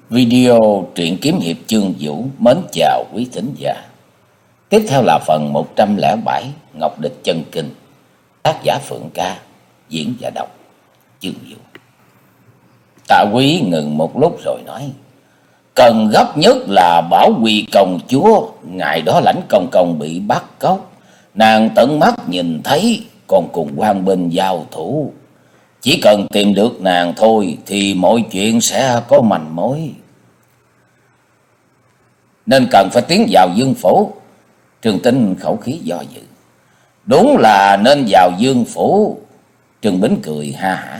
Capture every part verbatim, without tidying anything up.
Video truyện kiếm hiệp chương vũ mến chào quý thính giả. Tiếp theo là phần một trăm lẻ bảy Ngọc Địch Chân Kinh. Tác giả Phượng Ca, diễn và đọc chương vũ. Tạ Quý ngừng một lúc rồi nói: cần gấp nhất là bảo quy công chúa. Ngày đó lãnh công công bị bắt cóc, nàng tận mắt nhìn thấy, còn cùng quan binh giao thủ. Chỉ cần tìm được nàng thôi thì mọi chuyện sẽ có manh mối. Nên cần phải tiến vào Dương Phủ. Trương Tín khẩu khí do dự: đúng là nên vào Dương Phủ. Trương Bính cười ha hả: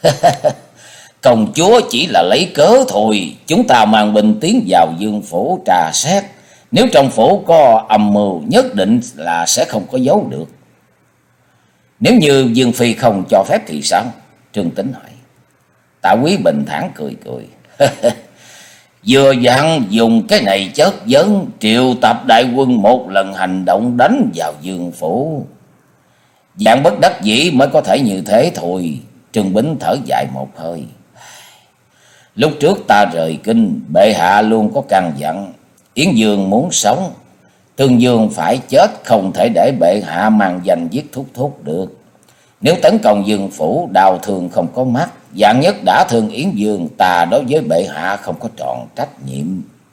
công chúa chỉ là lấy cớ thôi. Chúng ta mang binh tiến vào Dương Phủ trà xét. Nếu trong phủ có âm mưu, nhất định là sẽ không có giấu được. Nếu như Dương Phi không cho phép thì sao? Trương Tín hỏi. Tạ Quý bình thản cười cười: vừa dặn dùng cái này chất vấn, triệu tập đại quân một lần hành động đánh vào Dương Phủ. Dạng bất đắc dĩ mới có thể như thế thôi. Trương Bính thở dài một hơi: lúc trước ta rời kinh, bệ hạ luôn có căn dặn, Yến Dương muốn sống, Tương Dương phải chết, không thể để bệ hạ mang danh giết thúc thúc được. Nếu tấn công Dương Phủ, đau thương không có mắt, vạn nhất đã thương Yến Dương, ta đối với bệ hạ không có trọn trách nhiệm.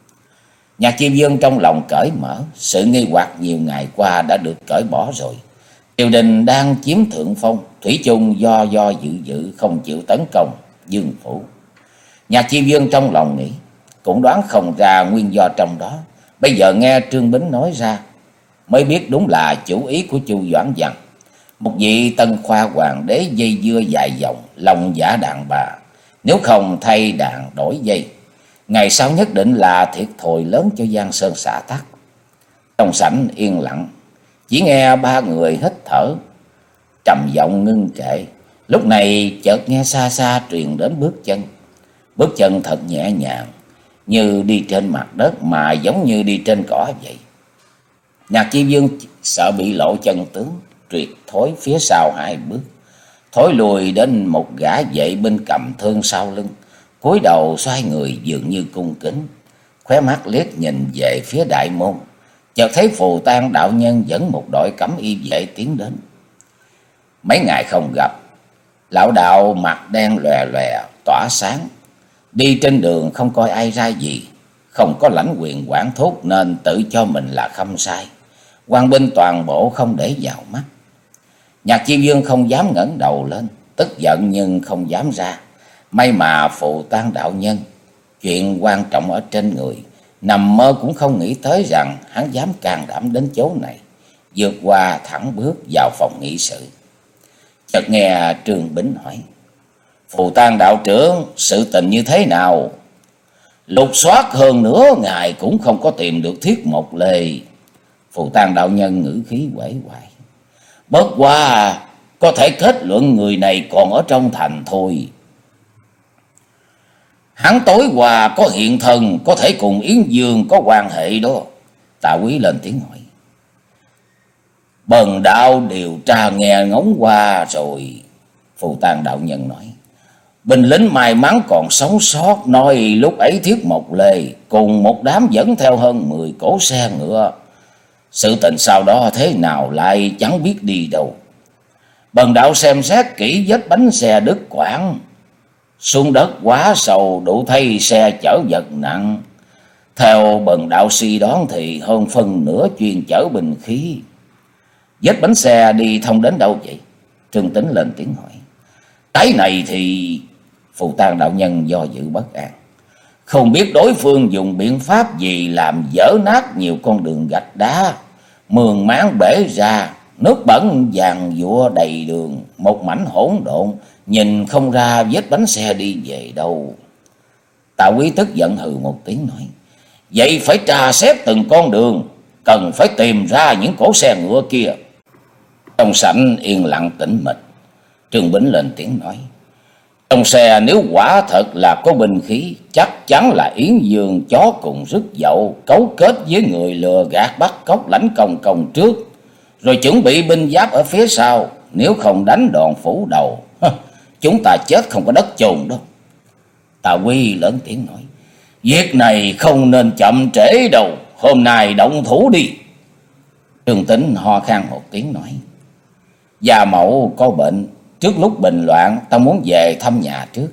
Nhạc Chi Vương trong lòng cởi mở, sự nghi hoặc nhiều ngày qua đã được cởi bỏ rồi. Triều đình đang chiếm thượng phong, thủy chung do do dự dự không chịu tấn công Dương Phủ. Nhạc Chi Vương trong lòng nghĩ, cũng đoán không ra nguyên do trong đó. Bây giờ nghe Trương Bính nói ra, mới biết đúng là chủ ý của Chu Doãn Văn. Một vị tân khoa hoàng đế dây dưa dài dòng, lòng giả đàn bà. Nếu không thay đàn đổi dây, ngày sau nhất định là thiệt thòi lớn cho Giang Sơn xã tắc. Trong sảnh yên lặng, chỉ nghe ba người hít thở, trầm giọng ngưng trệ. Lúc này chợt nghe xa xa truyền đến bước chân. Bước chân thật nhẹ nhàng, như đi trên mặt đất mà giống như đi trên cỏ vậy. Nhạc Chi Vương sợ bị lộ chân tướng, triệt thối phía sau hai bước, thối lùi đến một gã vệ binh cầm thương sau lưng, cúi đầu xoay người dường như cung kính, khóe mắt liếc nhìn về phía đại môn. Chợt thấy Phù Tang đạo nhân dẫn một đội cẩm y vệ tiến đến. Mấy ngày không gặp, lão đạo mặt đen lòe lòe tỏa sáng, đi trên đường không coi ai ra gì, không có lãnh quyền quản thúc nên tự cho mình là khâm sai. Quan binh toàn bộ không để vào mắt. Nhạc Chi Vương không dám ngẩng đầu lên, tức giận nhưng không dám ra. May mà Phù Tang đạo nhân chuyện quan trọng ở trên người, nằm mơ cũng không nghĩ tới rằng hắn dám can đảm đến chỗ này, vượt qua thẳng bước vào phòng nghị sự. Chợt nghe Trương Bính hỏi: Phù Tang đạo trưởng, sự tình như thế nào? Lục soát hơn nửa ngày cũng không có tìm được Thiết Mộc Lê. Phù Tang đạo nhân ngữ khí uể oải: bất quá có thể kết luận người này còn ở trong thành thôi. Hắn tối qua có hiện thân, có thể cùng Yến Dương có quan hệ đó. Tạ Quý lên tiếng hỏi. Bần đạo điều tra nghe ngóng qua rồi. Phù Tang đạo nhân nói. Binh lính may mắn còn sống sót nói lúc ấy Thiết Mộc Lê cùng một đám dẫn theo hơn mười cỗ xe ngựa. Sự tình sau đó thế nào lại chẳng biết đi đâu. Bần đạo xem xét kỹ vết bánh xe đứt quãng, xuống đất quá sâu đủ thấy xe chở vật nặng. Theo bần đạo suy đoán thì hơn phân nửa chuyên chở binh khí. Vết bánh xe đi thông đến đâu vậy? Trương Tín lên tiếng hỏi. Cái này thì... Phù Tang đạo nhân do dự bất an. Không biết đối phương dùng biện pháp gì làm dỡ nát nhiều con đường gạch đá, mương máng bể ra, nước bẩn vàng vụa đầy đường, một mảnh hỗn độn, nhìn không ra vết bánh xe đi về đâu. Tạ Quý tức giận hừ một tiếng nói. Vậy phải tra xét từng con đường, cần phải tìm ra những cỗ xe ngựa kia. Trong sảnh yên lặng tĩnh mịch. Trương Bính lên tiếng nói. Trong xe nếu quả thật là có binh khí, chắc chắn là Yến Dương chó cùng rứt dậu, cấu kết với người lừa gạt bắt cóc lãnh công công trước, rồi chuẩn bị binh giáp ở phía sau. Nếu không đánh đòn phủ đầu, chúng ta chết không có đất chôn đâu. Tạ Quy lớn tiếng nói. Việc này không nên chậm trễ đâu, hôm nay động thủ đi. Trương Tính ho khan một tiếng nói: Gia mẫu có bệnh, trước lúc bình loạn ta muốn về thăm nhà trước.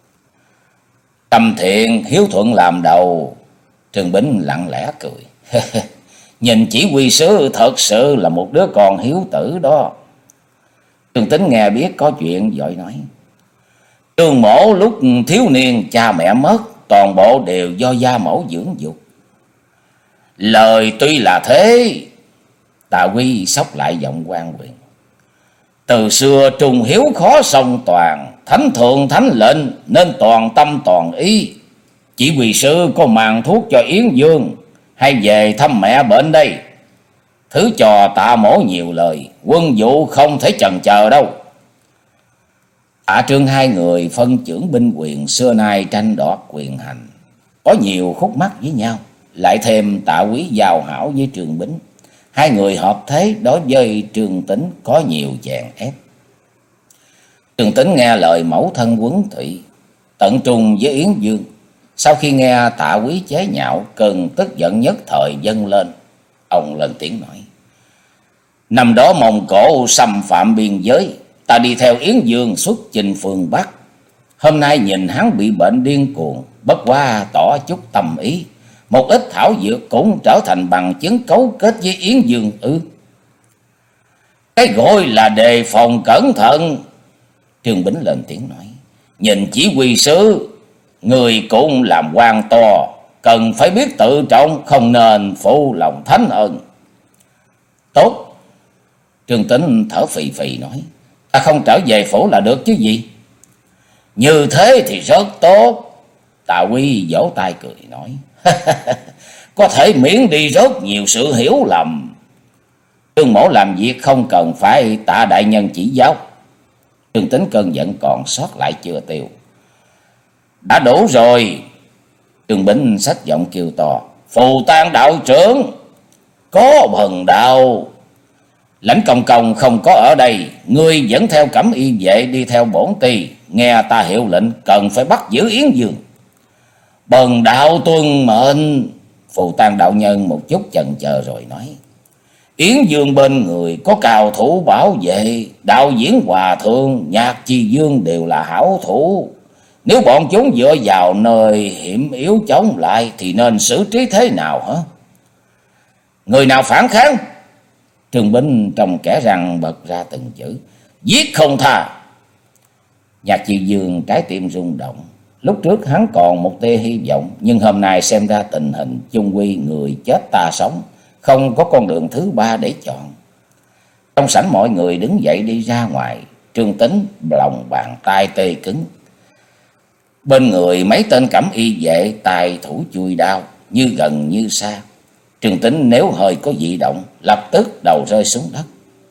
Tâm thiện hiếu thuận làm đầu. Trương Bính lặng lẽ cười. Nhìn chỉ huy sứ thật sự là một đứa con hiếu tử đó. Trương Tính nghe biết có chuyện vội nói: Trương mổ lúc thiếu niên cha mẹ mất, toàn bộ đều do gia mẫu dưỡng dục. Lời tuy là thế, Tạ Quý sốc lại giọng quan quyền. Từ xưa trùng hiếu khó song toàn, thánh thượng thánh lệnh nên toàn tâm toàn ý. Chỉ huy sư có màng thuốc cho Yến Dương, hay về thăm mẹ bệnh đây. Thứ cho Tạ mổ nhiều lời, quân vụ không thể chần chờ đâu. Tạ Trương hai người phân chưởng binh quyền xưa nay tranh đoạt quyền hành, có nhiều khúc mắc với nhau. Lại thêm Tạ Quý giao hảo với Trương Bính, hai người hợp thế đối với Trương Tính có nhiều chèn ép. Trương Tính nghe lời mẫu thân Quấn Thụy, tận trung với Yến Dương. Sau khi nghe Tạ Quý chế nhạo, cơn tức giận nhất thời dâng lên. Ông lên tiếng nói: Năm đó Mông Cổ xâm phạm biên giới, ta đi theo Yến Dương xuất chinh phương Bắc. Hôm nay nhìn hắn bị bệnh điên cuồng, bất quá tỏ chút tâm ý, một ít thảo dược cũng trở thành bằng chứng cấu kết với Yến Dương ư? Cái gọi là đề phòng cẩn thận. Trương Bính lên tiếng nói: Nhìn chỉ huy sứ, người cũng làm quan to, cần phải biết tự trọng, không nên phụ lòng thánh ân. Tốt. Trương Tính thở phì phì nói: Ta không trở về phủ là được chứ gì. Như thế thì rất tốt. Tạ Quý vỗ tay cười nói: Có thể miễn đi rất nhiều sự hiểu lầm. Trương mổ làm việc không cần phải Tạ đại nhân chỉ giáo. Trương Tính cơn giận còn sót lại chưa tiêu. Đã đủ rồi. Trương Bính xách giọng kêu to: Phù Tang đạo trưởng, có bần đạo. Lãnh Công Công không có ở đây, ngươi dẫn theo Cẩm Y vệ đi theo bổn ty, nghe ta hiệu lệnh cần phải bắt giữ Yến Dương. Bần đạo tuân mệnh. Phù Tang đạo nhân một chút chần chờ rồi nói: Yến Dương bên người có cao thủ bảo vệ, đạo diễn Hòa Thượng, Nhạc Chi Dương đều là hảo thủ. Nếu bọn chúng dựa vào nơi hiểm yếu chống lại thì nên xử trí thế nào hả? Người nào phản kháng? Trương Bính trong kẻ răng bật ra từng chữ: Giết không tha. Nhạc Chi Dương trái tim rung động. Lúc trước hắn còn một tia hy vọng, nhưng hôm nay xem ra tình hình chung quy người chết ta sống, không có con đường thứ ba để chọn. Trong sảnh mọi người đứng dậy đi ra ngoài. Trương Tính lòng bàn tay tê cứng. Bên người mấy tên Cẩm Y vệ tài thủ chui đao, như gần như xa. Trương Tính nếu hơi có dị động, lập tức đầu rơi xuống đất.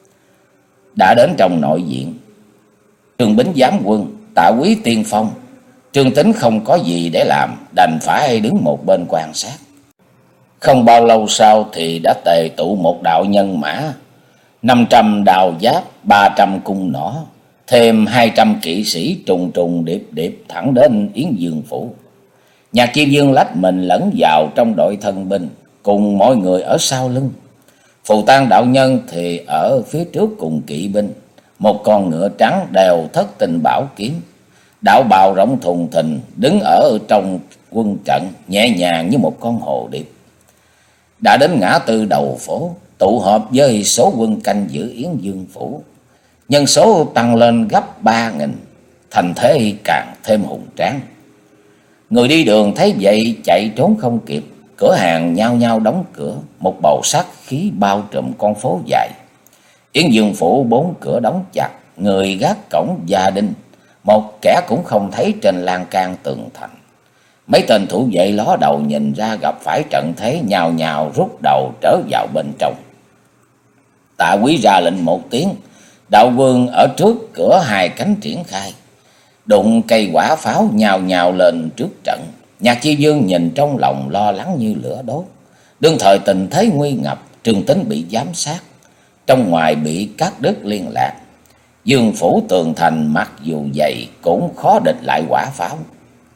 Đã đến trong nội viện, Trương Bính giám quân, Tạ Quý tiên phong. Trương Tính không có gì để làm, đành phải đứng một bên quan sát. Không bao lâu sau thì đã tề tụ một đạo nhân mã, năm trăm đào giáp, ba trăm cung nỏ, thêm hai trăm kỵ sĩ trùng trùng điệp điệp thẳng đến Yến Dương phủ. Nhạc Chi Dương lách mình lẫn vào trong đội thân binh, cùng mọi người ở sau lưng. Phù Tang đạo nhân thì ở phía trước cùng kỵ binh. Một con ngựa trắng đèo thất tinh bảo kiếm, đạo bào rộng thùng thình, đứng ở trong quân trận nhẹ nhàng như một con hồ điệp. Đã đến ngã tư đầu phố, tụ họp với số quân canh giữ Yến Dương phủ. Nhân số tăng lên gấp ba nghìn, thành thế càng thêm hùng tráng. Người đi đường thấy vậy chạy trốn không kịp, cửa hàng nhao nhao đóng cửa, một bầu sát khí bao trùm con phố dài. Yến Dương phủ bốn cửa đóng chặt, người gác cổng gia đình, một kẻ cũng không thấy trên lan can tường thành. Mấy tên thủ vệ ló đầu nhìn ra gặp phải trận thế, nhào nhào rút đầu trở vào bên trong. Tạ Quý ra lệnh một tiếng, đạo vương ở trước cửa hai cánh triển khai, đụng cây quả pháo nhào nhào lên trước trận. Nhạc Chi Dương nhìn trong lòng lo lắng như lửa đốt. Đương thời tình thế nguy ngập, Trương Tính bị giám sát, trong ngoài bị cắt đứt liên lạc. Dương phủ tường thành mặc dù dày cũng khó địch lại quả pháo.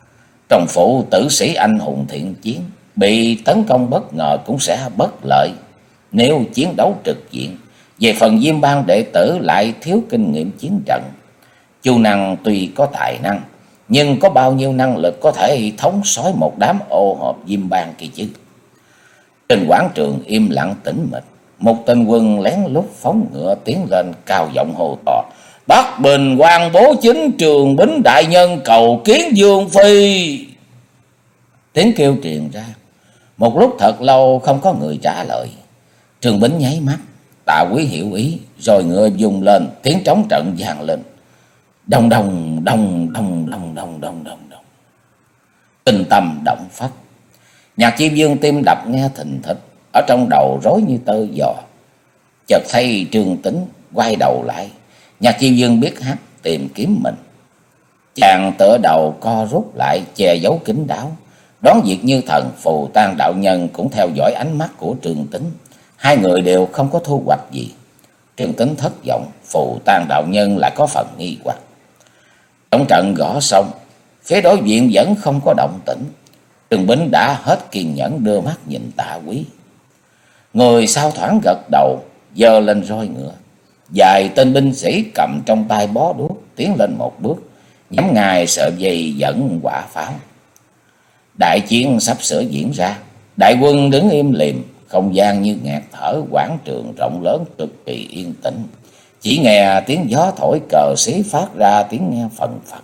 Trong phủ tử sĩ anh hùng thiện chiến, bị tấn công bất ngờ cũng sẽ bất lợi nếu chiến đấu trực diện. Về phần Diêm Bang đệ tử lại thiếu kinh nghiệm chiến trận. Chu Năng tuy có tài năng, nhưng có bao nhiêu năng lực có thể thống soái một đám ô hợp Diêm Bang kia chứ. Trên quảng trường im lặng tĩnh mịch, một tên quân lén lút phóng ngựa tiến lên cao giọng hô to: Bắc Bình Quan Bố Chính Trường Bính đại nhân cầu kiến Dương Phi. Tiếng kêu truyền ra, một lúc thật lâu không có người trả lời. Trường Bính nháy mắt, Tạ Quý hiểu ý, rồi ngựa dùng lên, tiếng trống trận vang lên. Đông đông đông đông đông đông đông đông đông. Tinh tâm động phách. Nhạc Chi Dương tim đập nghe thình thịch, ở trong đầu rối như tơ giò. Chợt thấy Trương Tính quay đầu lại, Nhạc Chi Dương biết hát tìm kiếm mình. Chàng tựa đầu co rút lại, che giấu kín đáo. Đón việc như thần, Phù Tang đạo nhân cũng theo dõi ánh mắt của Trương Tính. Hai người đều không có thu hoạch gì. Trương Tính thất vọng, Phù Tang đạo nhân lại có phần nghi hoặc. Trong trận gõ xong, phía đối diện vẫn không có động tĩnh. Trương Bính đã hết kiên nhẫn đưa mắt nhìn Tạ Quý. Người sau thoáng gật đầu, giơ lên roi ngựa. Vài tên binh sĩ cầm trong tay bó đuốc tiến lên một bước, nhắm ngay sợi dây dẫn quả pháo. Đại chiến sắp sửa diễn ra. Đại quân đứng im lìm, không gian như nghẹt thở, quảng trường rộng lớn cực kỳ yên tĩnh. Chỉ nghe tiếng gió thổi, cờ xí phát ra tiếng nghe phần phật.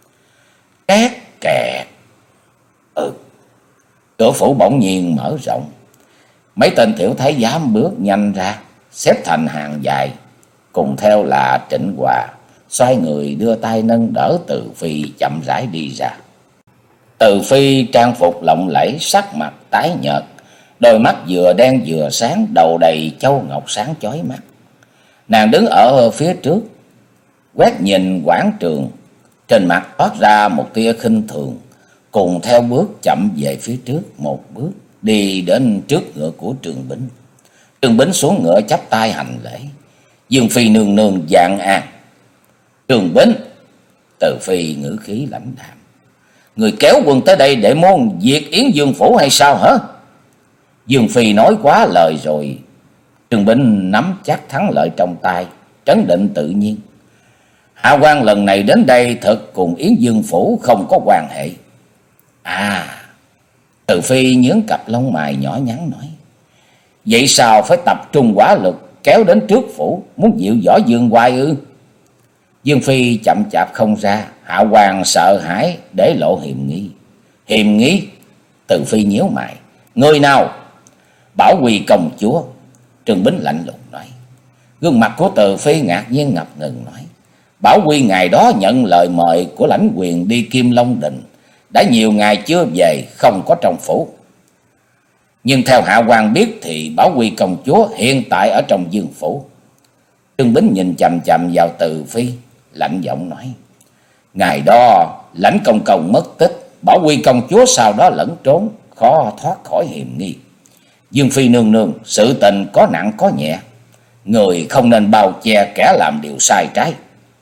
Két kẹt. Ừ. Cửa phủ bỗng nhiên mở rộng. Mấy tên tiểu thái giám bước nhanh ra, xếp thành hàng dài. Cùng theo là Trịnh Hòa, xoay người đưa tay nâng đỡ Từ Phi chậm rãi đi ra. Từ Phi trang phục lộng lẫy, sắc mặt tái nhợt, đôi mắt vừa đen vừa sáng, đầu đầy châu ngọc sáng chói mắt. Nàng đứng ở phía trước, quét nhìn quảng trường, trên mặt toát ra một tia khinh thường, cùng theo bước chậm về phía trước một bước, đi đến trước ngựa của Trường Bính. Trường Bính xuống ngựa chắp tay hành lễ. Dương Phi nương nương vạn an. Trường Bính. Từ Phi ngữ khí lãnh đạm. Người kéo quân tới đây để muốn diệt Yến Dương phủ hay sao hả? Dương Phi nói quá lời rồi. Trường Bính nắm chắc thắng lợi trong tay, trấn định tự nhiên. Hạ quan lần này đến đây thực cùng Yến Dương phủ không có quan hệ. À. Từ Phi nhướng cặp lông mày nhỏ nhắn nói. Vậy sao phải tập trung quả lực kéo đến trước phủ, muốn dịu võ Dương Hoài ư? Dương Phi chậm chạp không ra. Hạ hoàng sợ hãi để lộ hiềm nghi. Hiềm nghi? Từ Phi nhíu mày. Người nào? Bảo Quy công chúa. Trường Bính lạnh lùng nói. Gương mặt của Từ Phi ngạc nhiên ngập ngừng nói. Bảo Quy ngày đó nhận lời mời của lãnh quyền đi Kim Long Đình, đã nhiều ngày chưa về, không có trong phủ. Nhưng theo hạ quan biết thì Bảo Quy công chúa hiện tại ở trong Dương phủ. Trương Bính nhìn chằm chằm vào Từ Phi, lạnh giọng nói. Ngày đó lãnh công công mất tích, Bảo Quy công chúa sau đó lẫn trốn, khó thoát khỏi hiểm nghi. Dương Phi nương nương, sự tình có nặng có nhẹ, người không nên bao che kẻ làm điều sai trái.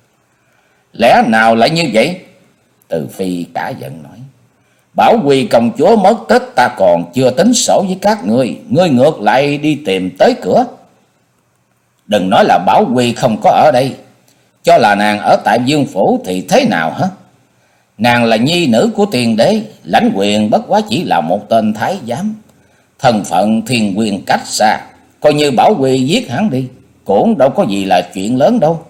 Lẽ nào lại như vậy? Từ Phi cả giận nói. Bảo Quy công chúa mất tích, ta còn chưa tính sổ với các ngươi, ngươi ngược lại đi tìm tới cửa. Đừng nói là Bảo Quy không có ở đây, cho là nàng ở tại Dương phủ thì thế nào hả? Nàng là nhi nữ của tiền đế, lãnh quyền bất quá chỉ là một tên thái giám, thân phận thiên quyền cách xa, coi như Bảo Quy giết hắn đi, cũng đâu có gì là chuyện lớn đâu.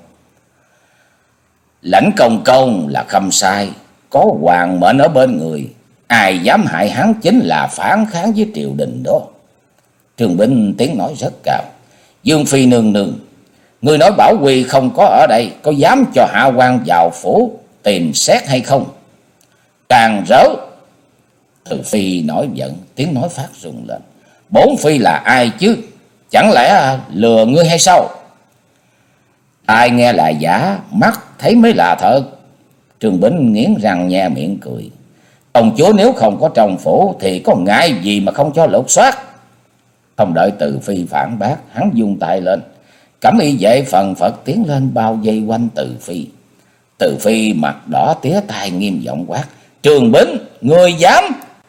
Lãnh công công là không sai, có hoàng mệnh ở bên người, ai dám hại hắn chính là phản kháng với triều đình đó. Trường Bính tiếng nói rất cao. Dương Phi nương nương, người nói Bảo Quy không có ở đây, có dám cho hạ quan vào phủ tìm xét hay không? Càng rỡ. Từ Phi nổi giận, tiếng nói phát rung lên. Bổn Phi là ai chứ? Chẳng lẽ lừa ngươi hay sao? Tai nghe là giả, mắt thấy mới là thật. Trường Bính nghiến răng nhe miệng cười. Công chúa nếu không có trong phủ thì có ngại gì mà không cho lột soát. Không đợi Từ Phi phản bác, hắn vung tay lên. Cẩm y vệ phần phật tiến lên bao vây quanh Từ Phi. Từ Phi mặt đỏ tía tai nghiêm giọng quát. Trường Bính, ngươi dám?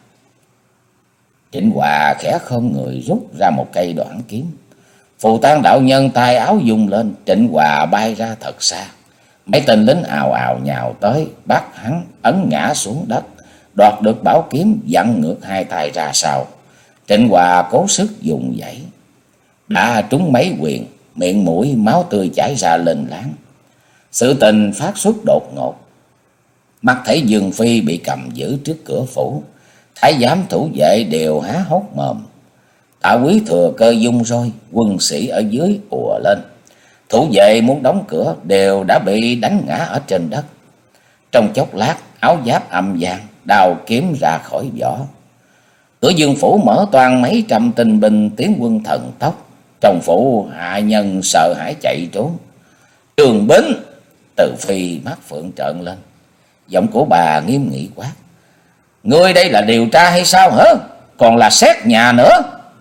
Trịnh Hòa khẽ khom người rút ra một cây đoạn kiếm. Phù Tang đạo nhân tay áo vung lên, Trịnh Hòa bay ra thật xa. Mấy tên lính ào ào nhào tới, bắt hắn ấn ngã xuống đất, đoạt được bảo kiếm vặn ngược hai tay ra sau. Trịnh Hòa cố sức dùng dãy, đã trúng mấy quyền, miệng mũi máu tươi chảy ra lên láng. Sự tình phát xuất đột ngột. Mắt thấy Dương Phi bị cầm giữ trước cửa phủ, thái giám thủ vệ đều há hốc mồm. Tạ Quý thừa cơ dung roi, quân sĩ ở dưới ùa lên. Thủ vệ muốn đóng cửa đều đã bị đánh ngã ở trên đất. Trong chốc lát, áo giáp âm vang, đao kiếm ra khỏi vỏ. Cửa Dương phủ mở toang, mấy trăm tinh binh tiến quân thần tốc. Trong phủ hạ nhân sợ hãi chạy trốn. Trường Bính! Từ Phi mắt phượng trợn lên, giọng của bà nghiêm nghị quát: ngươi đây là điều tra hay sao hả? Còn là xét nhà nữa.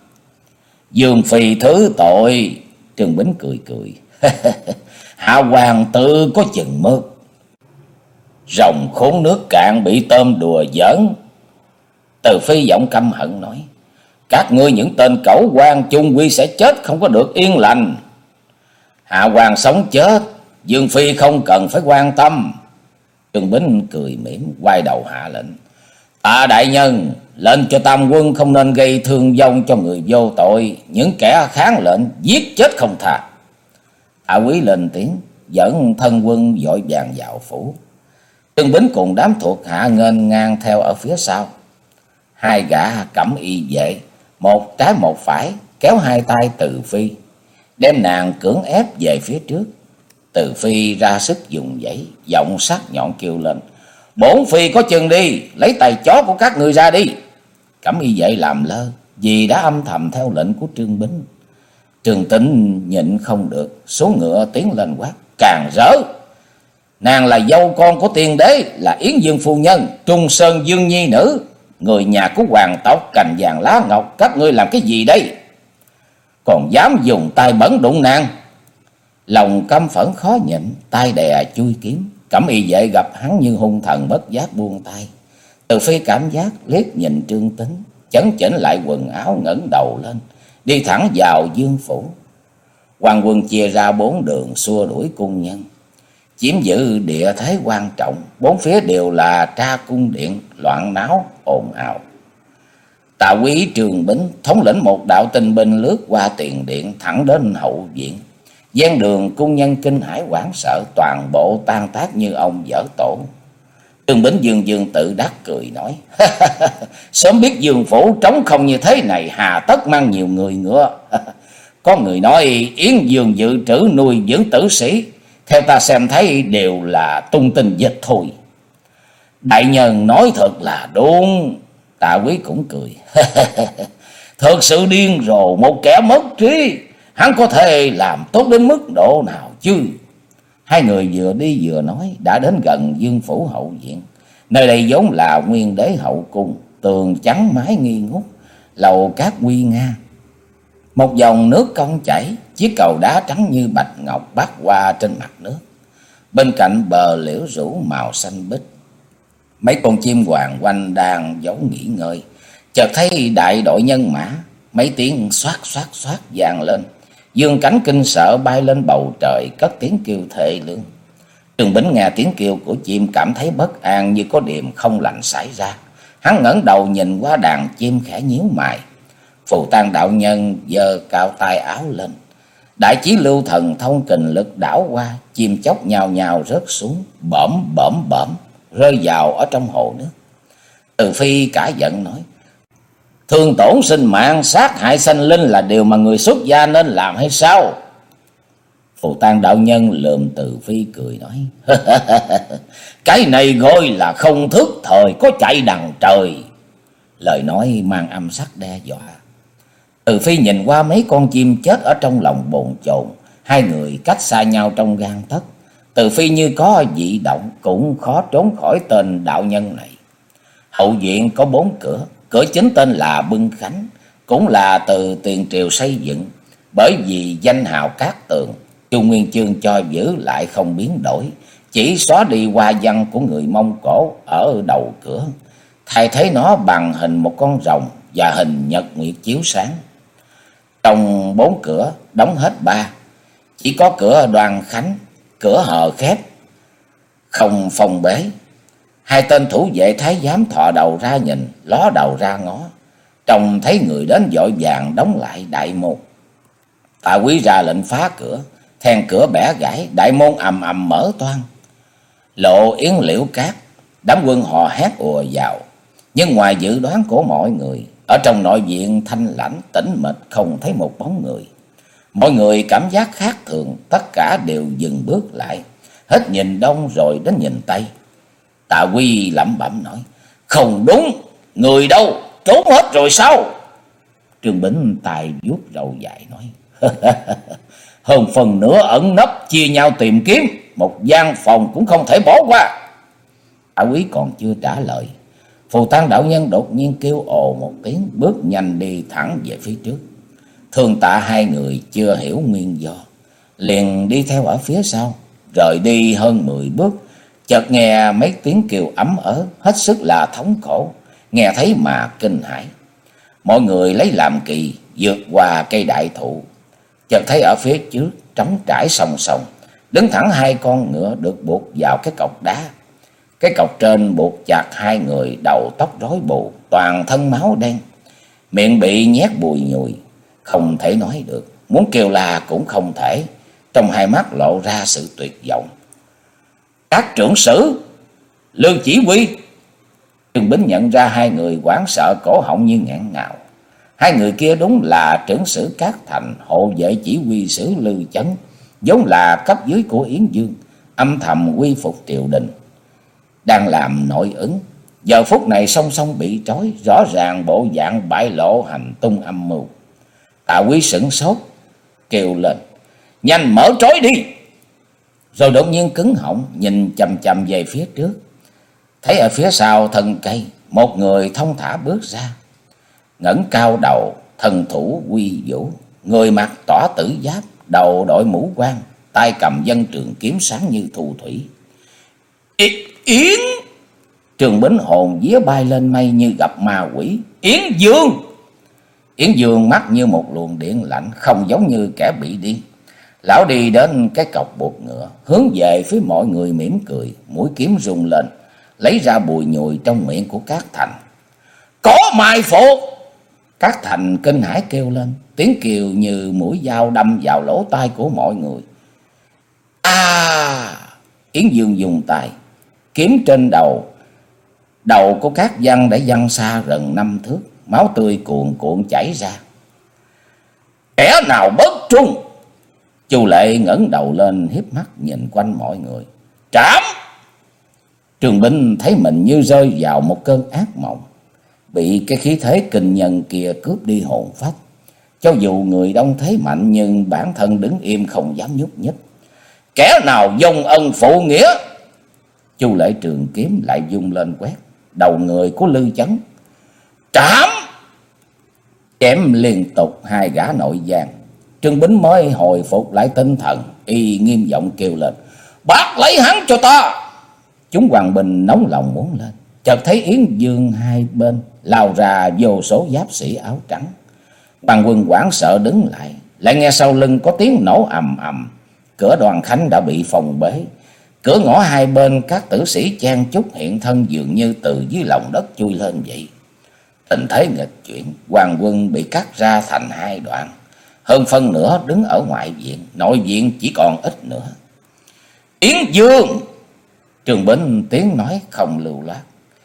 Dương Phi thứ tội. Trường Bính cười cười. Hạ hoàng tử có chừng mực. Rồng khốn nước cạn bị tôm đùa giỡn. Từ Phi giọng căm hận nói: các ngươi những tên cẩu quan chung quy sẽ chết không có được yên lành. Hạ hoàng sống chết, Dương Phi không cần phải quan tâm. Trương Bính cười mỉm, quay đầu hạ lệnh: Tạ đại nhân, lệnh cho tam quân không nên gây thương vong cho người vô tội, những kẻ kháng lệnh giết chết không tha. Tạ Quý lên tiếng, dẫn thân quân vội vàng vào phủ. Trương Bính cùng đám thuộc hạ nghênh ngang theo ở phía sau. Hai gã cẩm y vệ, một trái một phải, kéo hai tay Từ Phi, đem nàng cưỡng ép về phía trước. Từ Phi ra sức dùng dãy, giọng sắc nhọn kêu lên: bổn phi có chừng đi, lấy tay chó của các người ra đi. Cẩm y vệ làm lơ, vì đã âm thầm theo lệnh của Trương Bính. Trương Tĩnh nhịn không được, xuống ngựa tiến lên quát: càng rỡ! Nàng là dâu con của tiên đế, là Yến Dương phu nhân, Trung Sơn Dương nhi nữ, người nhà của hoàng tộc cành vàng lá ngọc, các ngươi làm cái gì đây? Còn dám dùng tay bẩn đụng nàng! Lòng căm phẫn khó nhịn, tay đè chui kiếm. Cẩm y vệ gặp hắn như hung thần bất giác buông tay. Từ Phi cảm giác liếc nhìn Trương Tĩnh, chấn chỉnh lại quần áo, ngẩng đầu lên, đi thẳng vào Dương phủ. Hoàng quân chia ra bốn đường xua đuổi cung nhân, chiếm giữ địa thế quan trọng, bốn phía đều là tra cung điện, loạn náo ồn ào. Tạ Quý Trường Bính thống lĩnh một đạo tinh binh lướt qua tiền điện thẳng đến hậu viện. Gian đường cung nhân kinh hãi hoảng sợ, toàn bộ tan tác như ông dở tổ. Trường Bính dương dương tự đắc cười nói: sớm biết Dương phủ trống không như thế này, hà tất mang nhiều người nữa. Có người nói Yến Dương dự trữ nuôi dưỡng tử sĩ, theo ta xem thấy đều là tung tin dịch thôi. Đại nhân nói thật là đúng. Tạ Quý cũng cười. Thật sự điên rồ, một kẻ mất trí, hắn có thể làm tốt đến mức độ nào chứ? Hai người vừa đi vừa nói, đã đến gần Dương phủ hậu viện. Nơi đây vốn là nguyên đế hậu cung, tường trắng mái nghi ngút, lầu cát nguy nga. Một dòng nước cong chảy, chiếc cầu đá trắng như bạch ngọc bắt qua trên mặt nước. Bên cạnh bờ liễu rủ màu xanh bích, mấy con chim hoàng oanh đang giấu nghỉ ngơi. Chợt thấy đại đội nhân mã, mấy tiếng xoát xoát xoát vang lên. Dương cánh kinh sợ bay lên bầu trời, cất tiếng kêu thê lương. Trường Bính nghe tiếng kêu của chim cảm thấy bất an, như có điềm không lành xảy ra. Hắn ngẩng đầu nhìn qua đàn chim khẽ nhíu mày. Phù Tang đạo nhân giơ cao tay áo lên, đại chí lưu thần thông kình lực đảo qua, chim chóc nhào nhào rớt xuống, bõm bõm bõm rơi vào ở trong hồ nước. Từ Phi cả giận nói: thương tổn sinh mạng, sát hại sanh linh là điều mà người xuất gia nên làm hay sao? Phù Tang đạo nhân lườm Từ Phi cười nói: cái này gọi là không thức thời có chạy đằng trời. Lời nói mang âm sắc đe dọa. Từ Phi nhìn qua mấy con chim chết ở trong lòng bồn chồn, hai người cách xa nhau trong gang tấc. Từ Phi như có dị động, cũng khó trốn khỏi tên đạo nhân này. Hậu viện có bốn cửa, cửa chính tên là Bưng Khánh, cũng là từ tiền triều xây dựng. Bởi vì danh hào cát tường, Chu Nguyên Chương cho giữ lại không biến đổi, chỉ xóa đi hoa văn của người Mông Cổ ở đầu cửa, thay thế nó bằng hình một con rồng và hình nhật nguyệt chiếu sáng. Trong bốn cửa đóng hết ba, chỉ có cửa Đoan Khánh, cửa hờ khép, không phong bế. Hai tên thủ vệ thái giám thò đầu ra nhìn, ló đầu ra ngó, trông thấy người đến vội vàng đóng lại đại môn. Tạ Quý ra lệnh phá cửa, then cửa bẻ gãy, đại môn ầm ầm mở toang. Lộ Yến Liễu Cát, đám quân hò hét ùa vào. Nhưng ngoài dự đoán của mọi người, ở trong nội viện thanh lãnh tĩnh mịch không thấy một bóng người. Mọi người cảm giác khác thường, tất cả đều dừng bước lại, hết nhìn đông rồi đến nhìn tây. Tạ Quy lẩm bẩm nói: "Không đúng, người đâu, trốn hết rồi sao?" Trương Bính tài vuốt râu dài nói: "Hơn phần nữa ẩn nấp chia nhau tìm kiếm, một gian phòng cũng không thể bỏ qua." Tạ Quý còn chưa trả lời, Phù Tang đạo nhân đột nhiên kêu ồ một tiếng, bước nhanh đi thẳng về phía trước. Thường Tạ hai người chưa hiểu nguyên do, liền đi theo ở phía sau, rời đi hơn mười bước, chợt nghe mấy tiếng kêu ấm ớ, hết sức là thống khổ, nghe thấy mà kinh hãi. Mọi người lấy làm kỳ, vượt qua cây đại thụ, chợt thấy ở phía trước trống trải song song, đứng thẳng hai con ngựa được buộc vào cái cọc đá. Cái cọc trên buộc chặt hai người, đầu tóc rối bù, toàn thân máu đen, miệng bị nhét bùi nhùi, không thể nói được, muốn kêu la cũng không thể, trong hai mắt lộ ra sự tuyệt vọng. "Các trưởng sử, Lương chỉ huy!" Trương Bính nhận ra hai người hoảng sợ, cổ họng như nghẹn ngào. Hai người kia đúng là trưởng sử Cát Thành, hộ vệ chỉ huy sử Lư Chấn, vốn là cấp dưới của Yến Dương, âm thầm quy phục triều đình, đang làm nội ứng. Giờ phút này song song bị trói, rõ ràng bộ dạng bại lộ hành tung âm mưu. Tạ Quý sửng sốt, kêu lên: "Nhanh mở trói đi!" Rồi đột nhiên cứng họng, nhìn chằm chằm về phía trước. Thấy ở phía sau thân cây, một người thông thả bước ra, ngẩng cao đầu, thần thủ quy vũ, người mặc tỏa tử giáp, đầu đội mũ quan, tay cầm vân trường kiếm sáng như thu thủy. "Yến!" Trường Bính hồn vía bay lên mây như gặp ma quỷ. "Yến Dương!" Yến Dương mắt như một luồng điện lạnh, không giống như kẻ bị điên. Lão đi đến cái cọc buộc ngựa, hướng về phía mọi người mỉm cười, mũi kiếm rung lên, lấy ra bùi nhùi trong miệng của Cát Thành. "Có mai phục!" Cát Thành kinh hãi kêu lên, tiếng kêu như mũi dao đâm vào lỗ tai của mọi người. "À!" Yến Dương dùng tay, kiếm trên đầu, đầu của Cát Văn đã văng xa gần năm thước, máu tươi cuồn cuộn chảy ra. "Kẻ nào bất trung!" Chu Lệ ngẩng đầu lên, hiếp mắt nhìn quanh mọi người. "Trảm!" Trường Bính thấy mình như rơi vào một cơn ác mộng, bị cái khí thế kinh nhân kia cướp đi hồn phách. Cho dù người đông thế mạnh, nhưng bản thân đứng im không dám nhúc nhích. "Kẻ nào vong ân phụ nghĩa!" Chu Lệ trường kiếm lại vung lên quét đầu người của Lư Chấn. "Trảm!" Chém liên tục hai gã nội giang. Trương Bính mới hồi phục lại tinh thần, y nghiêm giọng kêu lên: "Bắt lấy hắn cho ta!" Chúng Hoàng Bình nóng lòng muốn lên, chợt thấy Yến Dương hai bên lao ra vô số giáp sĩ áo trắng. Toàn quân hoảng sợ đứng lại, lại nghe sau lưng có tiếng nổ ầm ầm. Cửa Đoàn Khánh đã bị phòng bế, cửa ngõ hai bên các tử sĩ chen chúc hiện thân, dường như từ dưới lòng đất chui lên vậy. Tình thế nghịch chuyển, hoàng quân bị cắt ra thành hai đoạn, hơn phân nửa đứng ở ngoại viện, nội viện chỉ còn ít nữa. "Yến Dương!" Trường Bính tiếng nói không lưu loát: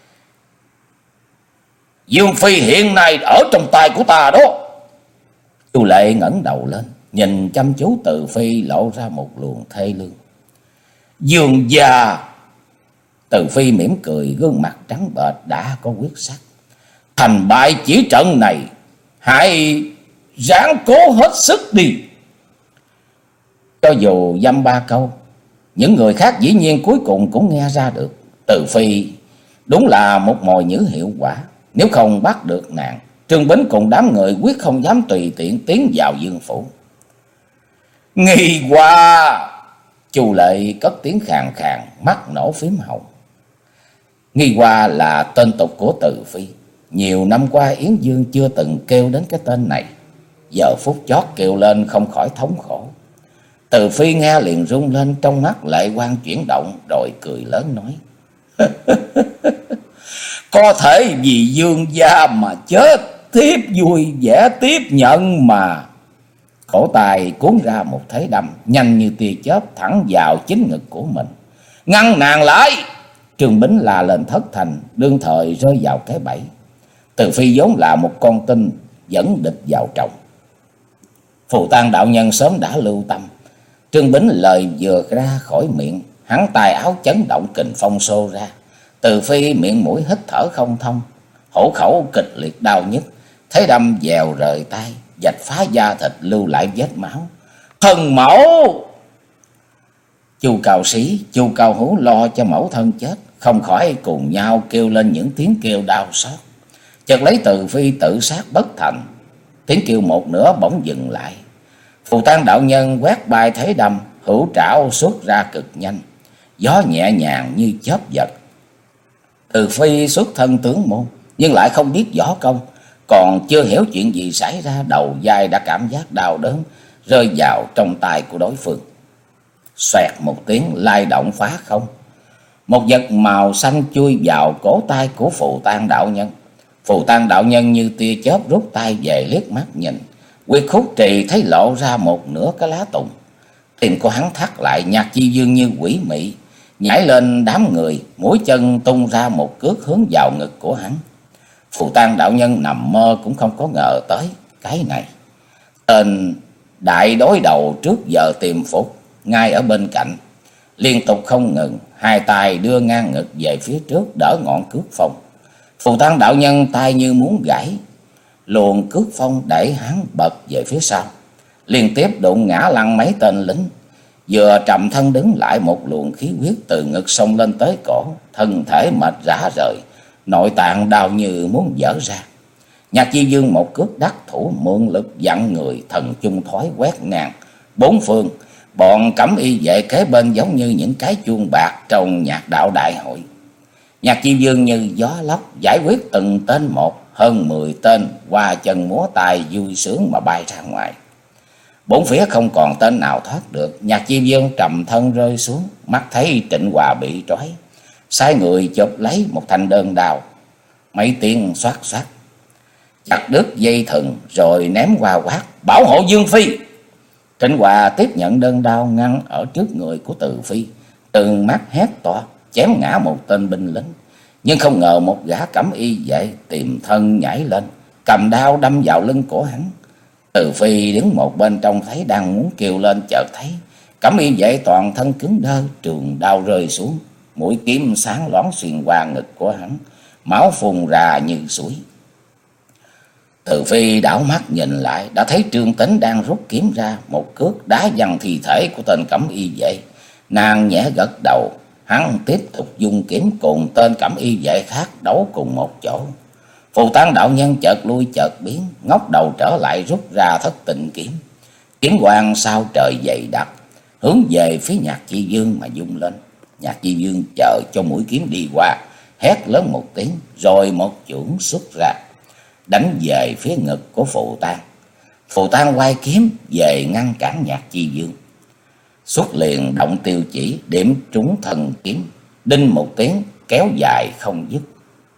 "Dương phi hiện nay ở trong tay của ta đó." Chu Lệ ngẩng đầu lên, nhìn chăm chú Từ Phi, lộ ra một luồng thê lương. "Dương gia!" Từ Phi mỉm cười, gương mặt trắng bệch đã có quyết sắc. "Thành bại chỉ trận này, hãy ráng cố hết sức đi." Cho dù dăm ba câu, những người khác dĩ nhiên cuối cùng cũng nghe ra được Từ Phi đúng là một mồi nhử hiệu quả. Nếu không bắt được nàng, Trương Bính cùng đám người quyết không dám tùy tiện tiến vào Dương phủ. "Nghi qua!" Chu Lệ cất tiếng khàn khàn, mắt nổ phím hồng. Nghi Hoa là tên tục của Từ Phi. Nhiều năm qua Yến Dương chưa từng kêu đến cái tên này. Giờ phút chót kêu lên không khỏi thống khổ. Từ Phi nghe liền rung lên, trong mắt lệ quang chuyển động, rồi cười lớn nói: Có thể vì Dương gia mà chết, thiếp vui vẻ tiếp nhận mà. Cổ tay cuốn ra một thế đâm nhanh như tia chớp thẳng vào chính ngực của mình. Ngăn nàng lại! Trương Bính la lên thất thành, đương thời rơi vào cái bẫy. Từ Phi vốn là một con tinh dẫn địch vào trọng. Phù Tang đạo nhân sớm đã lưu tâm. Trương Bính lời vừa ra khỏi miệng, hắn tài áo chấn động, kình phong xô ra. Từ Phi miệng mũi hít thở không thông, hổ khẩu kịch liệt đau nhức, thế đâm dèo rời tay, vạch phá da thịt lưu lại vết máu. Thần mẫu! Chu Cao Sĩ, Chu Cao Hú lo cho mẫu thân chết, không khỏi cùng nhau kêu lên những tiếng kêu đau xót. Chợt lấy Từ Phi tự sát bất thành, tiếng kêu một nửa bỗng dừng lại. Phù Tang đạo nhân quét bay thế đâm, hữu trảo xuất ra cực nhanh, gió nhẹ nhàng như chớp giật. Từ Phi xuất thân tướng môn, nhưng lại không biết võ công, còn chưa hiểu chuyện gì xảy ra, đầu vai đã cảm giác đau đớn, rơi vào trong tay của đối phương. Xoẹt một tiếng, lai động phá không. Một vật màu xanh chui vào cổ tay của Phù Tang đạo nhân. Phù Tang đạo nhân như tia chớp rút tay về, liếc mắt nhìn. Quyệt Khúc Trì thấy lộ ra một nửa cái lá tùng. Tim của hắn thắt lại, Nhạc Chi Dương như quỷ mị nhảy lên đám người, mũi chân tung ra một cước hướng vào ngực của hắn. Phù Tang đạo nhân nằm mơ cũng không có ngờ tới cái này. Tên đại đối đầu trước giờ tìm phục ngay ở bên cạnh, liên tục không ngừng, hai tay đưa ngang ngực về phía trước đỡ ngọn cước phong. Phù Tang đạo nhân tay như muốn gãy, luồng cước phong đẩy hắn bật về phía sau, liên tiếp đụng ngã lăn mấy tên lính. Vừa trầm thân đứng lại, một luồng khí huyết từ ngực xông lên tới cổ, thân thể mệt rã rời, nội tạng đau như muốn vỡ ra. Nhạc Chi Dương một cước đắc thủ, mượn lực dặn người, thần chung thói quét ngang bốn phương. Bọn cẩm y vệ kế bên giống như những cái chuông bạc trong nhạc đạo đại hội. Nhạc Chi Dương như gió lốc giải quyết từng tên một, hơn mười tên qua chân múa tay vui sướng mà bay ra ngoài. Bốn phía không còn tên nào thoát được. Nhạc Chi Dương trầm thân rơi xuống, mắt thấy Trịnh Hòa bị trói, sai người chụp lấy một thanh đơn đao, mấy tiếng xoát xoát chặt đứt dây thừng rồi ném qua quát: Bảo hộ Dương Phi! Trịnh Hòa tiếp nhận đơn đao ngăn ở trước người của Từ Phi, trừng mắt hét to chém ngã một tên binh lính. Nhưng không ngờ một gã cẩm y vệ tìm thân nhảy lên, cầm đao đâm vào lưng của hắn. Từ Phi đứng một bên trong thấy đang muốn kêu lên, chợt thấy cẩm y vệ toàn thân cứng đơ, trường đao rơi xuống, mũi kiếm sáng loáng xuyên qua ngực của hắn, máu phun ra như suối. Từ Phi đảo mắt nhìn lại, đã thấy Trương Tính đang rút kiếm ra, một cước đá văng thi thể của tên cẩm y vệ. Nàng nhẹ gật đầu, hắn tiếp tục dùng kiếm cùng tên cẩm y vệ khác đấu cùng một chỗ. Phù Tang đạo nhân chợt lui chợt biến, ngóc đầu trở lại rút ra thất tịnh kiếm. Kiếm quang sao trời dày đặc, hướng về phía Nhạc Chi Dương mà vung lên. Nhạc Chi Dương chờ cho mũi kiếm đi qua, hét lớn một tiếng, rồi một chưởng xuất ra, đánh về phía ngực của Phù Tang. Phù Tang quay kiếm về ngăn cản Nhạc Chi Dương, xuất liền động tiêu chỉ điểm trúng thần kiếm, đinh một tiếng kéo dài không dứt.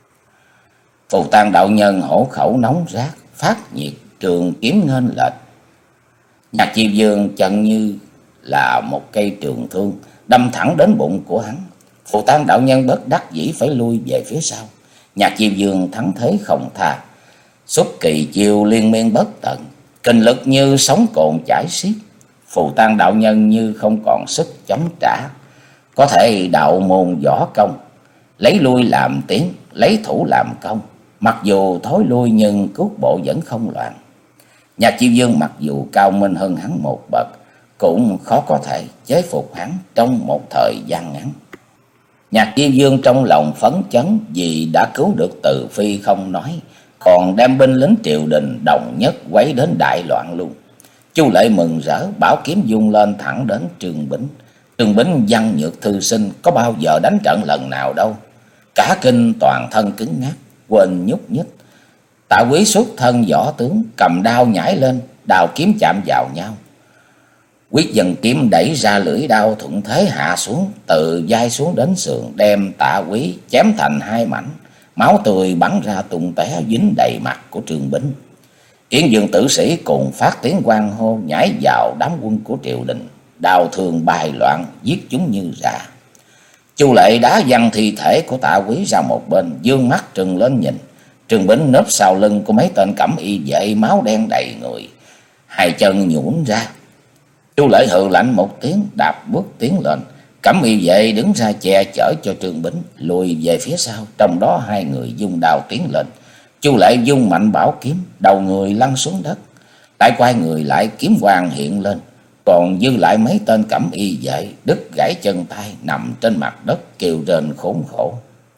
Phù Tang đạo nhân hổ khẩu nóng rát, phát nhiệt trường kiếm nghênh lệch. Nhạc Chi Dương chân như là một cây trường thương đâm thẳng đến bụng của hắn. Phù Tang đạo nhân bất đắc dĩ phải lui về phía sau. Nhạc Chi Dương thắng thế không tha, xuất kỳ chiêu liên miên bất tận, kinh lực như sóng cồn chảy xiết. Phù Tang đạo nhân như không còn sức chống trả, có thể đạo môn võ công, lấy lui làm tiến, lấy thủ làm công. Mặc dù thối lui nhưng cước bộ vẫn không loạn. Nhạc Chi Dương mặc dù cao minh hơn hắn một bậc, cũng khó có thể chế phục hắn trong một thời gian ngắn. Nhạc Chi Dương trong lòng phấn chấn vì đã cứu được Từ Phi không nói, còn đem binh lính triều đình đồng nhất quấy đến đại loạn luôn. Chu Lệ mừng rỡ, bảo kiếm dung lên thẳng đến Trương Bính. Trương Bính văn nhược thư sinh, có bao giờ đánh trận lần nào đâu. Cả kinh toàn thân cứng ngắc, quên nhúc nhích. Tạ Quý xuất thân võ tướng, cầm đao nhảy lên, đao kiếm chạm vào nhau. Quyết Dân kiếm đẩy ra lưỡi đao thuận thế hạ xuống, từ vai xuống đến sườn, đem Tạ Quý chém thành hai mảnh. Máu tươi bắn ra tung tóe dính đầy mặt của Trương Bính. Yến Dương tử sĩ cùng phát tiếng hoan hô, nhảy vào đám quân của triều đình. Đao thương bài loạn, giết chúng như rạ. Chu Lệ đá văng thi thể của Tạ Quý ra một bên, dương mắt trừng lên nhìn. Trương Bính nấp sau lưng của mấy tên cẩm y vệ, máu đen đầy người, hai chân nhũn ra. Chu Lệ hừ lạnh một tiếng, đạp bước tiến lên. Cẩm y vệ đứng ra che chở cho Trương Bính, lùi về phía sau. Trong đó hai người dung đao tiến lên. Chu Lệ dung mạnh bảo kiếm, đầu người lăn xuống đất. Lại quay người lại, kiếm quang hiện lên. Còn dư lại mấy tên cẩm y vệ, đứt gãy chân tay, nằm trên mặt đất kêu rên khốn khổ.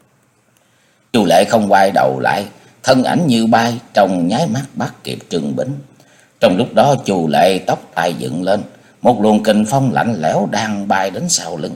Chu Lệ không quay đầu lại, thân ảnh như bay, trong nháy mắt bắt kịp Trương Bính. Trong lúc đó Chu Lệ tóc tai dựng lên, một luồng kình phong lạnh lẽo đang bay đến sau lưng.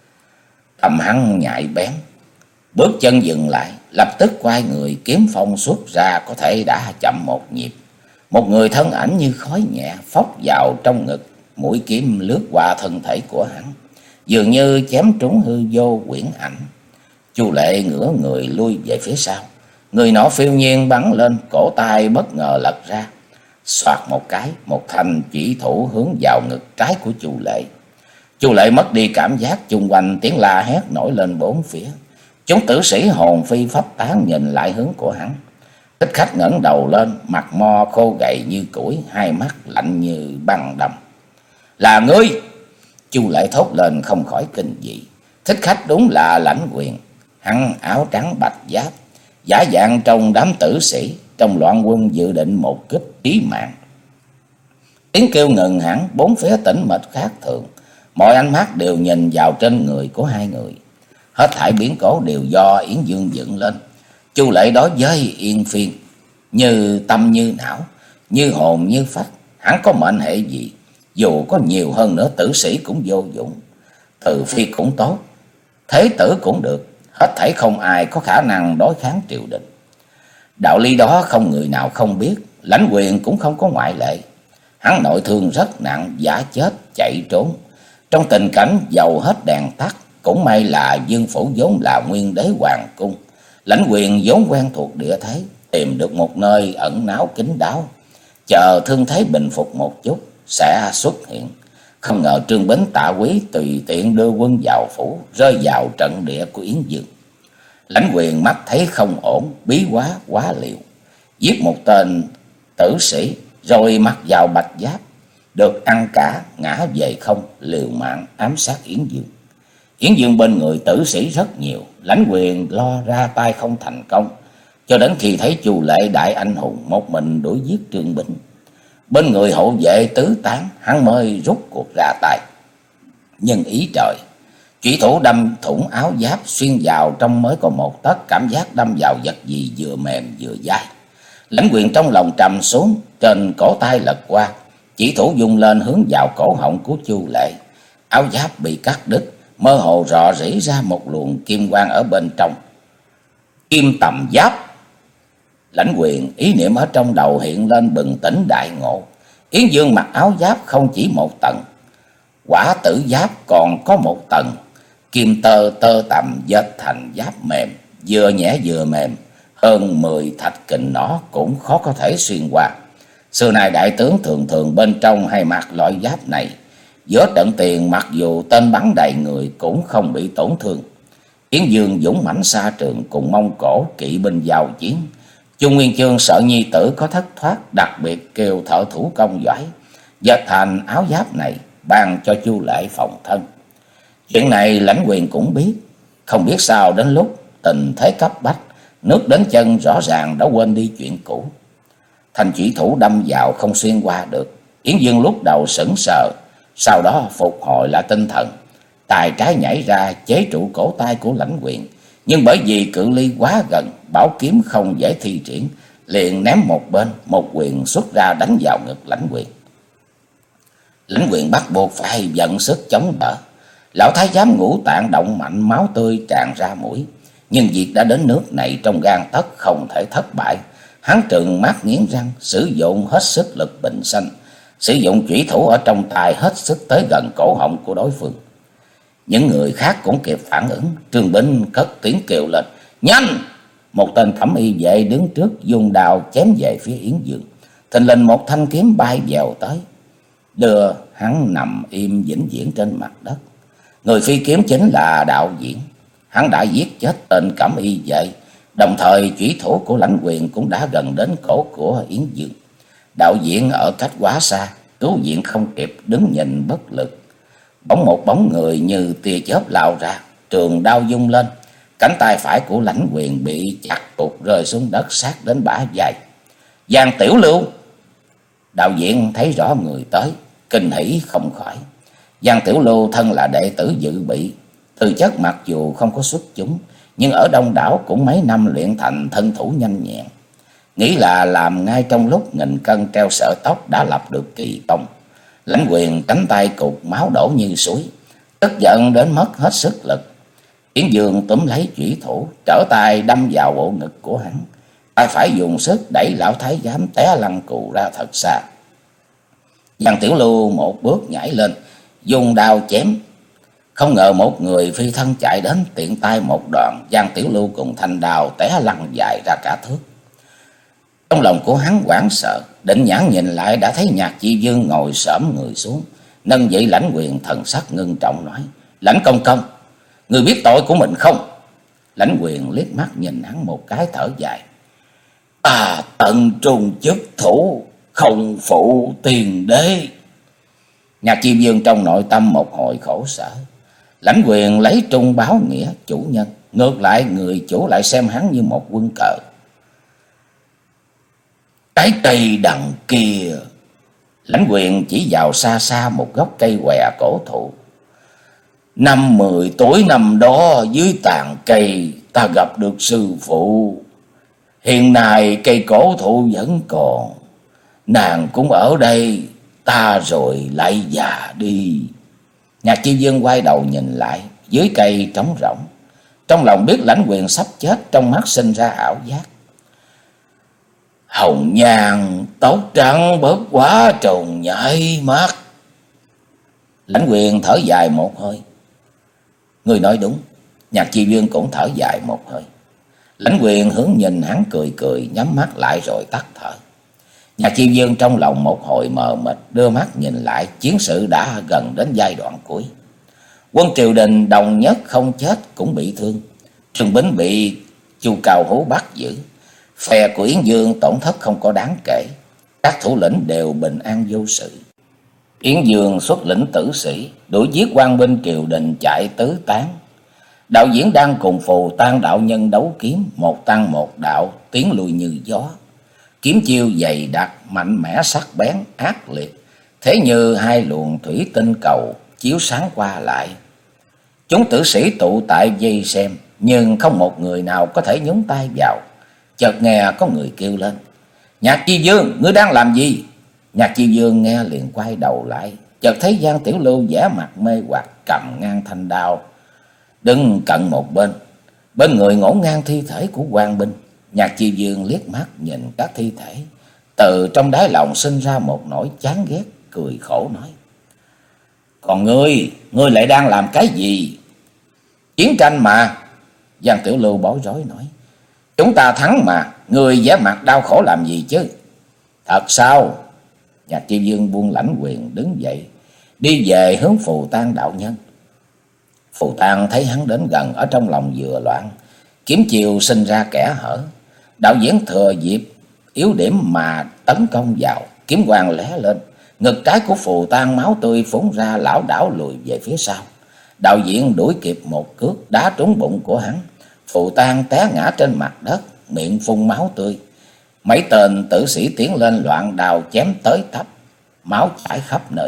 Tầm hắn nhạy bén, bước chân dừng lại, lập tức quay người, kiếm phong xuất ra, có thể đã chậm một nhịp. Một người thân ảnh như khói nhẹ phóc vào trong ngực, mũi kiếm lướt qua thân thể của hắn, dường như chém trúng hư vô quyển ảnh. Chu Lệ ngửa người lui về phía sau, người nọ phiêu nhiên bắn lên, cổ tay bất ngờ lật ra, xoạt một cái, một thanh chỉ thủ hướng vào ngực trái của Chu Lệ. Chu Lệ mất đi cảm giác, chung quanh tiếng la hét nổi lên bốn phía. Chúng tử sĩ hồn phi phách tán nhìn lại hướng của hắn. Thích Khách ngẩng đầu lên, mặt mo khô gầy như củi, hai mắt lạnh như băng đâm. Là ngươi! Chu Lệ thốt lên không khỏi kinh dị. Thích Khách đúng là Lãnh Quyền. Hắn áo trắng bạch giáp, giả dạng trong đám tử sĩ, trong loạn quân dự định một kích chí mạng. Tiếng kêu ngừng hẳn, bốn phía tĩnh mịch khác thường. Mọi ánh mắt đều nhìn vào trên người của hai người. Hết thảy biến cố đều do Yến Dương dựng lên. Chu Lệ đối với Yên Phiên như tâm như não, như hồn như phách. Hắn có mệnh hệ gì, dù có nhiều hơn nữa tử sĩ cũng vô dụng. Từ Phi cũng tốt, Thế Tử cũng được, hết thảy không ai có khả năng đối kháng triều đình. Đạo lý đó không người nào không biết, Lãnh Quyền cũng không có ngoại lệ. Hắn nội thương rất nặng, giả chết chạy trốn. Trong tình cảnh dầu hết đèn tắt, cũng may là Dương phủ vốn là nguyên đế hoàng cung. Lãnh Quyền vốn quen thuộc địa thế, tìm được một nơi ẩn náu kín đáo, chờ thương thế bình phục một chút sẽ xuất hiện. Không ngờ Trương Bính Tạ Quý tùy tiện đưa quân vào phủ, rơi vào trận địa của Yến Dương. Lãnh Quyền mắt thấy không ổn, bí quá quá liều, giết một tên tử sĩ rồi mặc vào bạch giáp, được ăn cả ngã về không, liều mạng ám sát Yến Dương. Yến Dương bên người tử sĩ rất nhiều, Lãnh Quyền lo ra tay không thành công, cho đến khi thấy Chu Lệ đại anh hùng một mình đuổi giết Trương Bính. Bên người hộ vệ tứ tán, hắn mới rút cuộc ra tay. Nhưng ý trời, chủy thủ đâm thủng áo giáp, xuyên vào trong mới còn một tấc, cảm giác đâm vào vật gì vừa mềm vừa dai. Lãnh Quyền trong lòng trầm xuống, trên cổ tay lật qua, chỉ thủ dùng lên hướng vào cổ họng của Chu Lệ. Áo giáp bị cắt đứt, mơ hồ rò rỉ ra một luồng kim quang ở bên trong. Kim tầm giáp! Lãnh Quyền ý niệm ở trong đầu hiện lên, bừng tỉnh đại ngộ. Yến Dương mặc áo giáp không chỉ một tầng, quả tử giáp còn có một tầng. Kim tơ tơ tầm dệt thành giáp mềm, vừa nhẹ vừa mềm, hơn mười thạch kình nó cũng khó có thể xuyên qua. Xưa nay đại tướng thường thường bên trong hay mặc loại giáp này, giữa trận tiền mặc dù tên bắn đầy người cũng không bị tổn thương. Yến Dương dũng mãnh xa trường cùng Mông Cổ kỵ binh giao chiến. Trung Nguyên Chương sợ nhi tử có thất thoát, đặc biệt kêu thợ thủ công giỏi dệt thành áo giáp này ban cho Chu Lệ phòng thân. Chuyện này Lãnh Quyền cũng biết, không biết sao đến lúc tình thế cấp bách, nước đến chân rõ ràng đã quên đi chuyện cũ. Thanh chỉ thủ đâm vào không xuyên qua được. Yến Dương lúc đầu sững sờ, sau đó phục hồi lại tinh thần, tay trái nhảy ra chế trụ cổ tay của Lãnh Quyền. Nhưng bởi vì cự ly quá gần, bảo kiếm không dễ thi triển, liền ném một bên, một quyền xuất ra đánh vào ngực Lãnh Quyền. Lãnh Quyền bắt buộc phải vận sức chống đỡ. Lão thái giám Ngũ Tạng động mạnh, máu tươi tràn ra mũi. Nhưng việc đã đến nước này, trong gang tấc không thể thất bại. Hắn trừng mắt nghiến răng, sử dụng hết sức lực bình sinh, sử dụng chủy thủ ở trong tay hết sức tới gần cổ họng của đối phương. Những người khác cũng kịp phản ứng. Trương Bính cất tiếng kêu lên: "Nhanh!" Một tên cẩm y vệ đứng trước dùng đao chém về phía Yến Dương. Thình lình một thanh kiếm bay vèo tới, đưa hắn nằm im vĩnh viễn trên mặt đất. Người phi kiếm chính là Đạo Diễn. Hắn đã giết chết tên cẩm y vệ, đồng thời chủy thủ của Lãnh Quyền cũng đã gần đến cổ của Yến Dương. Đạo Diễn ở cách quá xa, cứu viện không kịp, đứng nhìn bất lực. Bỗng một bóng người như tia chớp lao ra, trường đao vung lên, cánh tay phải của Lãnh Quyền bị chặt cụt rơi xuống đất sát đến bả vai. "Giang Tiểu Lưu!" Đạo Diễn thấy rõ người tới, kinh hỉ không khỏi. Giang Tiểu Lưu thân là đệ tử dự bị, tư chất mặc dù không có xuất chúng, nhưng ở đông đảo cũng mấy năm luyện thành thân thủ nhanh nhẹn. Nghĩ là làm ngay trong lúc nghìn cân treo sợi tóc đã lập được kỳ công. Lãnh Quyền cánh tay cụt, máu đổ như suối, tức giận đến mất hết sức lực. Yến Dương túm lấy chủy thủ, trở tay đâm vào bộ ngực của hắn, tay phải dùng sức đẩy lão thái giám té lăn cù ra thật xa. Giang Tiểu Lưu một bước nhảy lên, dùng đao chém. Không ngờ một người phi thân chạy đến, tiện tay một đoạn, Giang Tiểu Lưu cùng thanh đao té lăn dài ra cả thước. Trong lòng của hắn hoảng sợ, định nhãn nhìn lại đã thấy Nhạc Chi Dương ngồi xổm người xuống, nâng dậy Lãnh Quyền, thần sắc ngưng trọng nói: "Lãnh công công, người biết tội của mình không?" Lãnh Quyền liếc mắt nhìn hắn một cái, thở dài: "À, tận trung chức thủ, không phụ tiền đế." Nhạc Chi Dương trong nội tâm một hồi khổ sở. Lãnh Quyền lấy trung báo nghĩa chủ nhân, ngược lại người chủ lại xem hắn như một quân cờ. "Cái cây đằng kia." Lãnh Quyền chỉ vào xa xa một gốc cây què cổ thụ. "Năm mười tuổi năm đó, dưới tàn cây ta gặp được sư phụ. Hiện nay cây cổ thụ vẫn còn, nàng cũng ở đây, ta rồi lại già đi." Nhạc Chi Dương quay đầu nhìn lại, dưới cây trống rỗng. Trong lòng biết Lãnh Quyền sắp chết, trong mắt sinh ra ảo giác. "Hồng nhan tóc trắng bớt quá trùng nhảy mắt." Lãnh Quyền thở dài một hơi. "Người nói đúng." Nhạc Chi Dương cũng thở dài một hơi. Lãnh Quyền hướng nhìn hắn cười cười, nhắm mắt lại rồi tắt thở. Nhạc Chi Dương trong lòng một hồi mờ mịt, đưa mắt nhìn lại, chiến sự đã gần đến giai đoạn cuối. Quân triều đình đồng nhất không chết cũng bị thương. Trương Bính bị Chu Cao Hú bắt giữ. Phe của Yến Dương tổn thất không có đáng kể, các thủ lĩnh đều bình an vô sự. Yến Dương xuất lĩnh tử sĩ đuổi giết quan binh triều đình chạy tứ tán. Đạo Diễn đang cùng Phù Tang đạo nhân đấu kiếm, một tăng một đạo, tiến lui như gió. Kiếm chiêu dày đặc, mạnh mẽ, sắc bén, ác liệt, thế như hai luồng thủy tinh cầu chiếu sáng qua lại. Chúng tử sĩ tụ tại vây xem, nhưng không một người nào có thể nhúng tay vào. Chợt nghe có người kêu lên: "Nhạc Chi Dương, ngươi đang làm gì?" Nhạc Chi Dương nghe liền quay đầu lại, chợt thấy Giang Tiểu Lưu vẻ mặt mê hoặc, cầm ngang thanh đao đứng cận một bên. Bên người ngổn ngang thi thể của quan binh. Nhạc Chi Dương liếc mắt nhìn các thi thể, từ trong đáy lòng sinh ra một nỗi chán ghét, cười khổ nói: "Còn ngươi, ngươi lại đang làm cái gì?" "Chiến tranh mà." Giang Tiểu Lưu bối rối nói: "Chúng ta thắng mà, ngươi vẻ mặt đau khổ làm gì chứ?" "Thật sao?" Nhạc Chi Dương buông Lãnh Quyền đứng dậy, đi về hướng Phù Tang đạo nhân. Phù Tang thấy hắn đến gần, ở trong lòng vừa loạn, kiếm chiều sinh ra kẽ hở. Đạo Diễn thừa dịp yếu điểm mà tấn công vào, kiếm quang lóe lên, ngực trái của Phù Tang máu tươi phun ra, lảo đảo lùi về phía sau. Đạo Diễn đuổi kịp một cước đá trúng bụng của hắn. Phù Tang té ngã trên mặt đất, miệng phun máu tươi. Mấy tên tử sĩ tiến lên loạn đao chém tới tấp, máu chảy khắp nơi.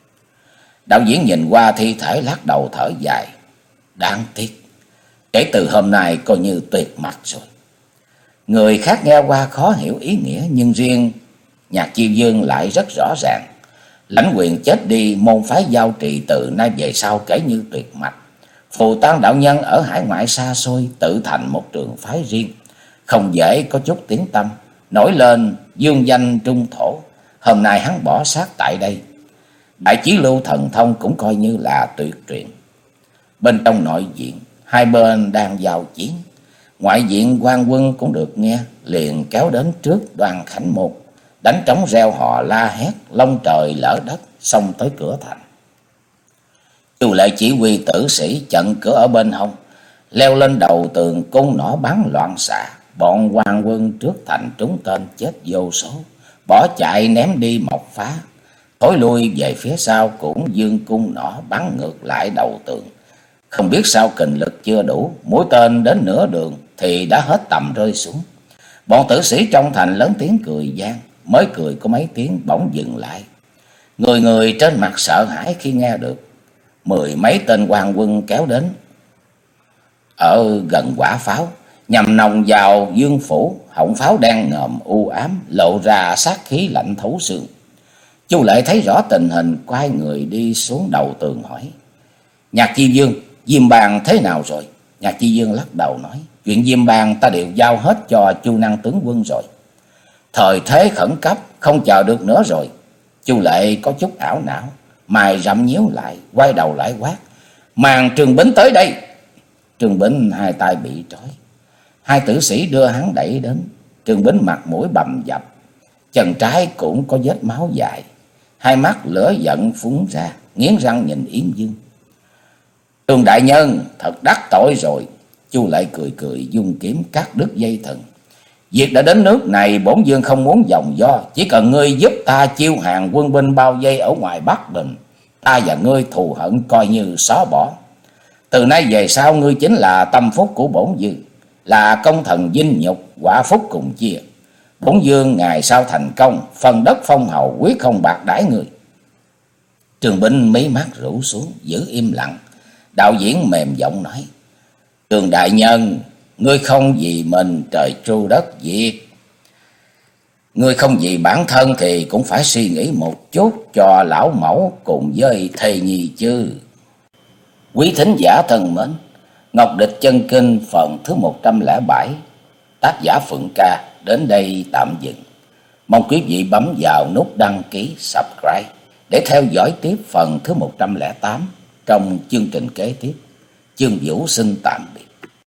Đạo Diễn nhìn qua thi thể lắc đầu thở dài: "Đáng tiếc, kể từ hôm nay coi như tuyệt mặt rồi." Người khác nghe qua khó hiểu ý nghĩa, nhưng riêng Nhạc Chi Dương lại rất rõ ràng. Lãnh Quyền chết đi, môn phái Giao Trì từ nay về sau kể như tuyệt mạch. Phù Tang đạo nhân ở hải ngoại xa xôi tự thành một trường phái riêng, không dễ có chút tiếng tăm, nổi lên dương danh trung thổ. Hôm nay hắn bỏ xác tại đây. Đại Chí Lưu thần thông cũng coi như là tuyệt truyền. Bên trong nội viện, hai bên đang giao chiến. Ngoại viện quan quân cũng được nghe, liền kéo đến trước Đoan Khánh Môn, đánh trống reo hò la hét, long trời lở đất, xông tới cửa thành. Chu Lệ chỉ huy tử sĩ chặn cửa ở bên hông, leo lên đầu tường cung nỏ bắn loạn xạ. Bọn quan quân trước thành trúng tên chết vô số, bỏ chạy ném đi mọc phá. Thối lui về phía sau cũng dương cung nỏ bắn ngược lại đầu tường. Không biết sao kình lực chưa đủ, mũi tên đến nửa đường thì đã hết tầm rơi xuống. Bọn tử sĩ trong thành lớn tiếng cười gian, mới cười có mấy tiếng bỗng dừng lại. Người người trên mặt sợ hãi khi nghe được mười mấy tên quan quân kéo đến ở gần quả pháo, nhằm nòng vào Dương phủ. Họng pháo đen ngòm u ám, lộ ra sát khí lạnh thấu xương. Chu Lệ thấy rõ tình hình, quay người đi xuống đầu tường hỏi: Nhạc Chi Dương, Diêm Bang thế nào rồi? Nhạc Chi Dương lắc đầu nói: Chuyện Diêm Bang ta đều giao hết cho Chu Năng tướng quân rồi. Thời thế khẩn cấp, không chờ được nữa rồi. Chu Lệ có chút ảo não, mày rậm nhíu lại, quay đầu lại quát: Màn Trường Bính tới đây! Trường Bính hai tay bị trói, hai tử sĩ đưa hắn đẩy đến. Trường Bính mặt mũi bầm dập, chân trái cũng có vết máu dài, hai mắt lửa giận phúng ra, nghiến răng nhìn Yến Dương. Trường đại nhân thật đắc tội rồi. Chu Lệ cười cười dung kiếm cắt đứt dây thừng. Việc đã đến nước này, bổn vương không muốn vòng vo, chỉ cần ngươi giúp ta chiêu hàng quân binh bao vây ở ngoài Bắc Bình, ta và ngươi thù hận coi như xóa bỏ. Từ nay về sau ngươi chính là tâm phúc của bổn vương, là công thần vinh nhục, quả phúc cùng chia. Bổn vương ngày sau thành công, phần đất phong hầu quyết không bạc đãi người. Trường Bính mí mắt rũ xuống, giữ im lặng. Đạo diễn mềm giọng nói: Trường đại nhân, ngươi không vì mình trời tru đất diệt, ngươi không vì bản thân thì cũng phải suy nghĩ một chút cho lão mẫu cùng với thầy nhi chứ. Quý thính giả thân mến, Ngọc Địch Chân Kinh phần thứ một trăm lẻ bảy, tác giả Phượng Ca đến đây tạm dừng. Mong quý vị bấm vào nút đăng ký subscribe để theo dõi tiếp phần thứ một trăm lẻ tám trong chương trình kế tiếp. Chương Vũ xin tạm biệt.